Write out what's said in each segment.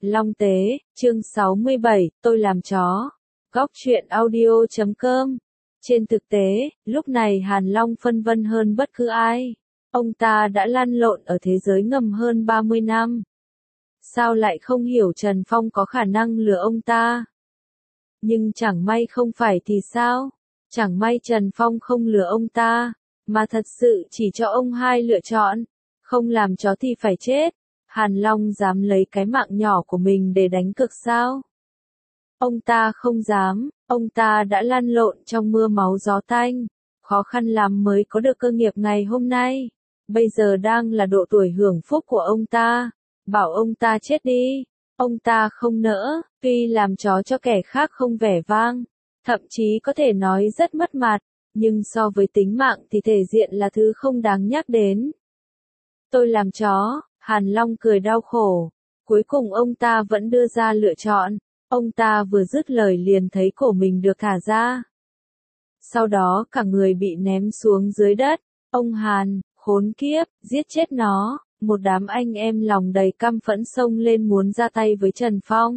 Long Tế, chương 67, tôi làm chó. Góc truyện audio.com. Trên thực tế, lúc này Hàn Long phân vân hơn bất cứ ai. Ông ta đã lăn lộn ở thế giới ngầm hơn 30 năm. Sao lại không hiểu Trần Phong có khả năng lừa ông ta? Nhưng chẳng may không phải thì sao? Chẳng may Trần Phong không lừa ông ta, mà thật sự chỉ cho ông hai lựa chọn. Không làm chó thì phải chết. Hàn Long dám lấy cái mạng nhỏ của mình để đánh cược sao? Ông ta không dám, ông ta đã lăn lộn trong mưa máu gió tanh, khó khăn lắm mới có được cơ nghiệp ngày hôm nay. Bây giờ đang là độ tuổi hưởng phúc của ông ta, bảo ông ta chết đi, ông ta không nỡ, tuy làm chó cho kẻ khác không vẻ vang, thậm chí có thể nói rất mất mặt, nhưng so với tính mạng thì thể diện là thứ không đáng nhắc đến. Tôi làm chó. Hàn Long cười đau khổ. Cuối cùng ông ta vẫn đưa ra lựa chọn. Ông ta vừa dứt lời liền thấy cổ mình được thả ra. Sau đó cả người bị ném xuống dưới đất. Ông Hàn, khốn kiếp, giết chết nó. Một đám anh em lòng đầy căm phẫn xông lên muốn ra tay với Trần Phong.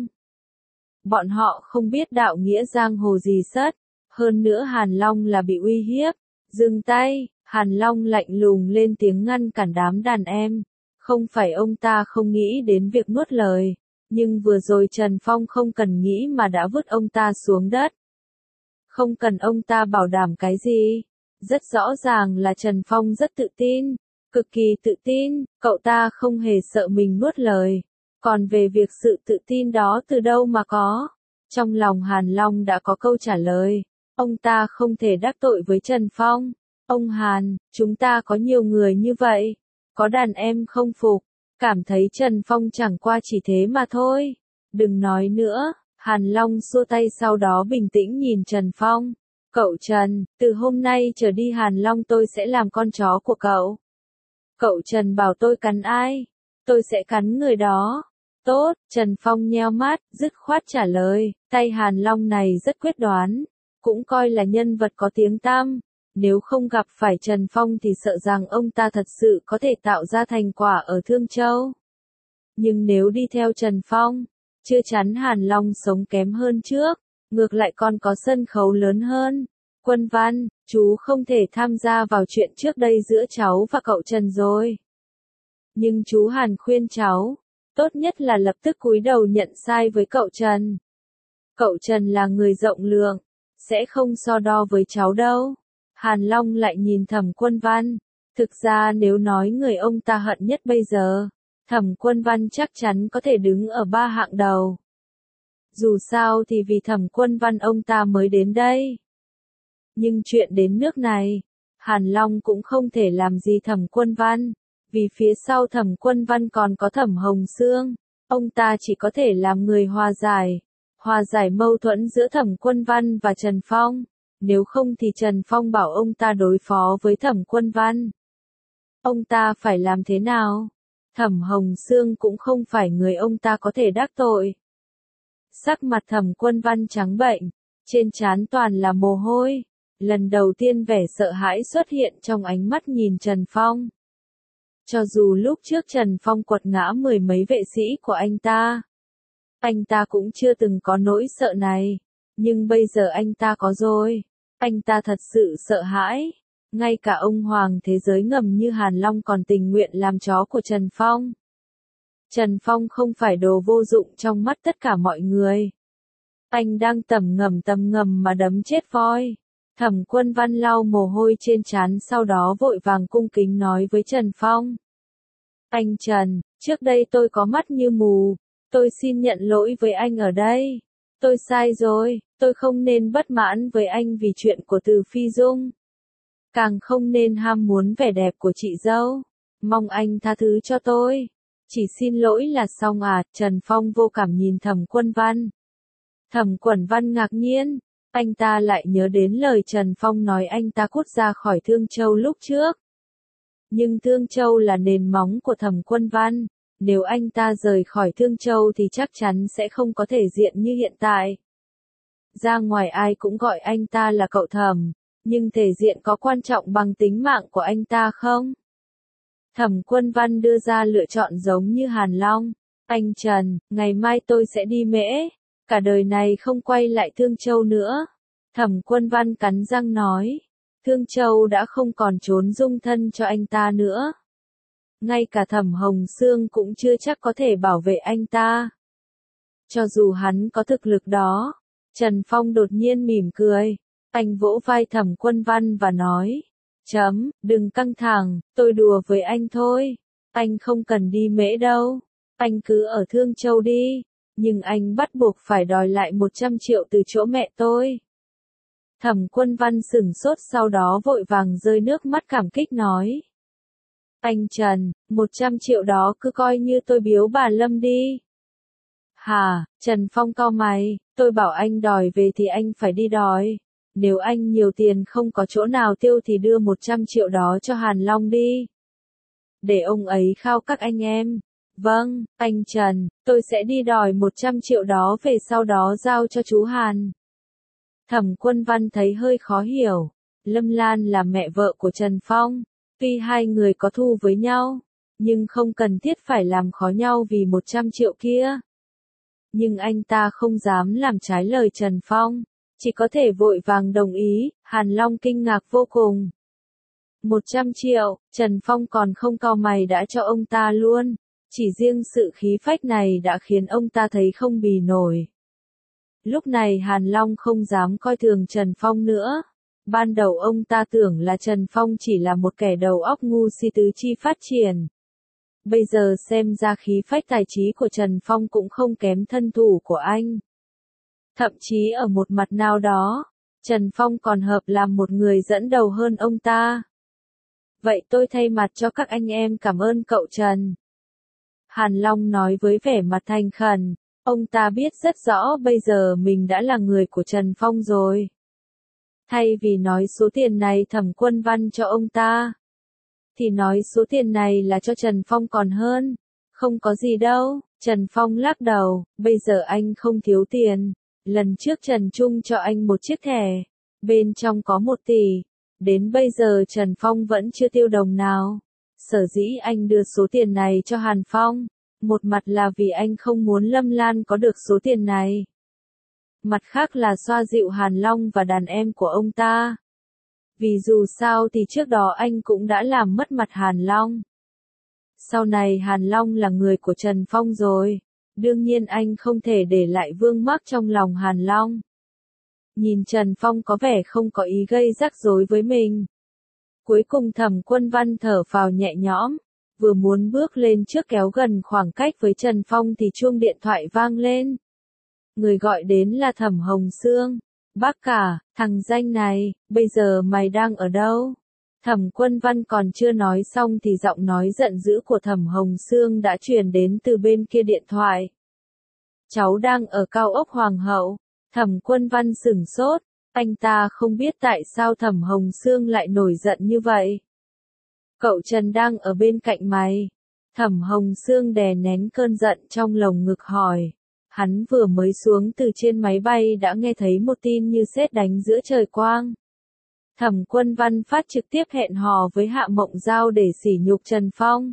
Bọn họ không biết đạo nghĩa giang hồ gì sất. Hơn nữa Hàn Long là bị uy hiếp. Dừng tay, Hàn Long lạnh lùng lên tiếng ngăn cản đám đàn em. Không phải ông ta không nghĩ đến việc nuốt lời, nhưng vừa rồi Trần Phong không cần nghĩ mà đã vứt ông ta xuống đất. Không cần ông ta bảo đảm cái gì. Rất rõ ràng là Trần Phong rất tự tin, cực kỳ tự tin, cậu ta không hề sợ mình nuốt lời. Còn về việc sự tự tin đó từ đâu mà có? Trong lòng Hàn Long đã có câu trả lời. Ông ta không thể đắc tội với Trần Phong. Ông Hàn, chúng ta có nhiều người như vậy. Có đàn em không phục, cảm thấy Trần Phong chẳng qua chỉ thế mà thôi. Đừng nói nữa, Hàn Long xua tay sau đó bình tĩnh nhìn Trần Phong. Cậu Trần, từ hôm nay trở đi Hàn Long tôi sẽ làm con chó của cậu. Cậu Trần bảo tôi cắn ai? Tôi sẽ cắn người đó. Tốt, Trần Phong nheo mắt, dứt khoát trả lời, tay Hàn Long này rất quyết đoán, cũng coi là nhân vật có tiếng tăm. Nếu không gặp phải Trần Phong thì sợ rằng ông ta thật sự có thể tạo ra thành quả ở Thương Châu. Nhưng nếu đi theo Trần Phong, chưa chắn Hàn Long sống kém hơn trước, ngược lại còn có sân khấu lớn hơn. Quân Văn, chú không thể tham gia vào chuyện trước đây giữa cháu và cậu Trần rồi. Nhưng chú Hàn khuyên cháu, tốt nhất là lập tức cúi đầu nhận sai với cậu Trần. Cậu Trần là người rộng lượng, sẽ không so đo với cháu đâu. Hàn Long lại nhìn Thẩm Quân Văn. Thực ra nếu nói người ông ta hận nhất bây giờ, Thẩm Quân Văn chắc chắn có thể đứng ở ba hạng đầu. Dù sao thì vì Thẩm Quân Văn ông ta mới đến đây. Nhưng chuyện đến nước này, Hàn Long cũng không thể làm gì Thẩm Quân Văn, vì phía sau Thẩm Quân Văn còn có Thẩm Hồng Sương. Ông ta chỉ có thể làm người hòa giải mâu thuẫn giữa Thẩm Quân Văn và Trần Phong. Nếu không thì Trần Phong bảo ông ta đối phó với Thẩm Quân Văn. Ông ta phải làm thế nào? Thẩm Hồng Sương cũng không phải người ông ta có thể đắc tội. Sắc mặt Thẩm Quân Văn trắng bệch, trên trán toàn là mồ hôi. Lần đầu tiên vẻ sợ hãi xuất hiện trong ánh mắt nhìn Trần Phong. Cho dù lúc trước Trần Phong quật ngã mười mấy vệ sĩ của anh ta cũng chưa từng có nỗi sợ này. Nhưng bây giờ anh ta có rồi. Anh ta thật sự sợ hãi. Ngay cả ông hoàng thế giới ngầm như Hàn Long còn tình nguyện làm chó của Trần Phong. Trần Phong không phải đồ vô dụng trong mắt tất cả mọi người. Anh đang tầm ngầm mà đấm chết voi. Thẩm Quân Văn lau mồ hôi trên trán sau đó vội vàng cung kính nói với Trần Phong. Anh Trần, trước đây tôi có mắt như mù. Tôi xin nhận lỗi với anh ở đây. Tôi sai rồi, tôi không nên bất mãn với anh vì chuyện của Từ Phi Dung. Càng không nên ham muốn vẻ đẹp của chị dâu. Mong anh tha thứ cho tôi. Chỉ xin lỗi là xong à? Trần Phong vô cảm nhìn Thẩm Quân Văn. Thẩm Quân Văn ngạc nhiên. Anh ta lại nhớ đến lời Trần Phong nói anh ta cút ra khỏi Thương Châu lúc trước. Nhưng Thương Châu là nền móng của Thẩm Quân Văn. Nếu anh ta rời khỏi Thương Châu thì chắc chắn sẽ không có thể diện như hiện tại. Ra ngoài ai cũng gọi anh ta là cậu Thẩm, nhưng thể diện có quan trọng bằng tính mạng của anh ta không? Thẩm Quân Văn đưa ra lựa chọn giống như Hàn Long. Anh Trần, ngày mai tôi sẽ đi Mễ, cả đời này không quay lại Thương Châu nữa. Thẩm Quân Văn cắn răng nói, Thương Châu đã không còn trốn dung thân cho anh ta nữa. Ngay cả Thẩm Hồng Sương cũng chưa chắc có thể bảo vệ anh ta. Cho dù hắn có thực lực đó, Trần Phong đột nhiên mỉm cười. Anh vỗ vai Thẩm Quân Văn và nói, đừng căng thẳng, tôi đùa với anh thôi. Anh không cần đi Mễ đâu. Anh cứ ở Thương Châu đi. Nhưng anh bắt buộc phải đòi lại 100 triệu từ chỗ mẹ tôi. Thẩm Quân Văn sửng sốt sau đó vội vàng rơi nước mắt cảm kích nói. Anh Trần, 100 triệu đó cứ coi như tôi biếu bà Lâm đi. Hả, Trần Phong cau mày, tôi bảo anh đòi về thì anh phải đi đòi. Nếu anh nhiều tiền không có chỗ nào tiêu thì đưa 100 triệu đó cho Hàn Long đi. Để ông ấy khao các anh em. Vâng, anh Trần, tôi sẽ đi đòi 100 triệu đó về sau đó giao cho chú Hàn. Thẩm Quân Văn thấy hơi khó hiểu. Lâm Lan là mẹ vợ của Trần Phong. Tuy hai người có thù với nhau, nhưng không cần thiết phải làm khó nhau vì 100 triệu kia. Nhưng anh ta không dám làm trái lời Trần Phong, chỉ có thể vội vàng đồng ý. Hàn Long kinh ngạc vô cùng. 100 triệu, Trần Phong còn không cau mày đã cho ông ta luôn. Chỉ riêng sự khí phách này đã khiến ông ta thấy không bì nổi. Lúc này Hàn Long không dám coi thường Trần Phong nữa. Ban đầu ông ta tưởng là Trần Phong chỉ là một kẻ đầu óc ngu si tứ chi phát triển. Bây giờ xem ra khí phách tài trí của Trần Phong cũng không kém thân thủ của anh. Thậm chí ở một mặt nào đó, Trần Phong còn hợp làm một người dẫn đầu hơn ông ta. Vậy tôi thay mặt cho các anh em cảm ơn cậu Trần. Hàn Long nói với vẻ mặt thành khẩn, ông ta biết rất rõ bây giờ mình đã là người của Trần Phong rồi. Thay vì nói số tiền này Thẩm Quân Văn cho ông ta, thì nói số tiền này là cho Trần Phong còn hơn. Không có gì đâu, Trần Phong lắc đầu, bây giờ anh không thiếu tiền. Lần trước Trần Trung cho anh một chiếc thẻ, bên trong có 1 tỷ. Đến bây giờ Trần Phong vẫn chưa tiêu đồng nào. Sở dĩ anh đưa số tiền này cho Hàn Phong, một mặt là vì anh không muốn Lâm Lan có được số tiền này. Mặt khác là xoa dịu Hàn Long và đàn em của ông ta. Vì dù sao thì trước đó anh cũng đã làm mất mặt Hàn Long. Sau này Hàn Long là người của Trần Phong rồi. Đương nhiên anh không thể để lại vương mắc trong lòng Hàn Long. Nhìn Trần Phong có vẻ không có ý gây rắc rối với mình. Cuối cùng Thẩm Quân Văn thở phào nhẹ nhõm. Vừa muốn bước lên trước kéo gần khoảng cách với Trần Phong thì chuông điện thoại vang lên. Người gọi đến là Thẩm Hồng Sương. Bác cả, thằng danh này, bây giờ mày đang ở đâu? Thẩm Quân Văn còn chưa nói xong thì giọng nói giận dữ của Thẩm Hồng Sương đã truyền đến từ bên kia điện thoại. Cháu đang ở cao ốc Hoàng hậu. Thẩm Quân Văn sửng sốt, anh ta không biết tại sao Thẩm Hồng Sương lại nổi giận như vậy. Cậu Trần đang ở bên cạnh mày. Thẩm Hồng Sương đè nén cơn giận trong lồng ngực hỏi. Hắn vừa mới xuống từ trên máy bay đã nghe thấy một tin như sét đánh giữa trời quang. Thẩm Quân Văn phát trực tiếp hẹn hò với Hạ Mộng Giao để sỉ nhục Trần Phong.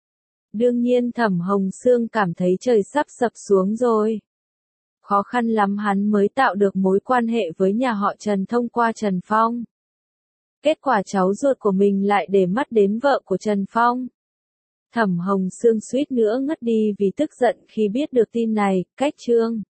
Đương nhiên Thẩm Hồng Sương cảm thấy trời sắp sập xuống rồi. Khó khăn lắm hắn mới tạo được mối quan hệ với nhà họ Trần thông qua Trần Phong. Kết quả cháu ruột của mình lại để mắt đến vợ của Trần Phong. Thẩm Hồng Sương suýt nữa ngất đi vì tức giận khi biết được tin này. Cách chương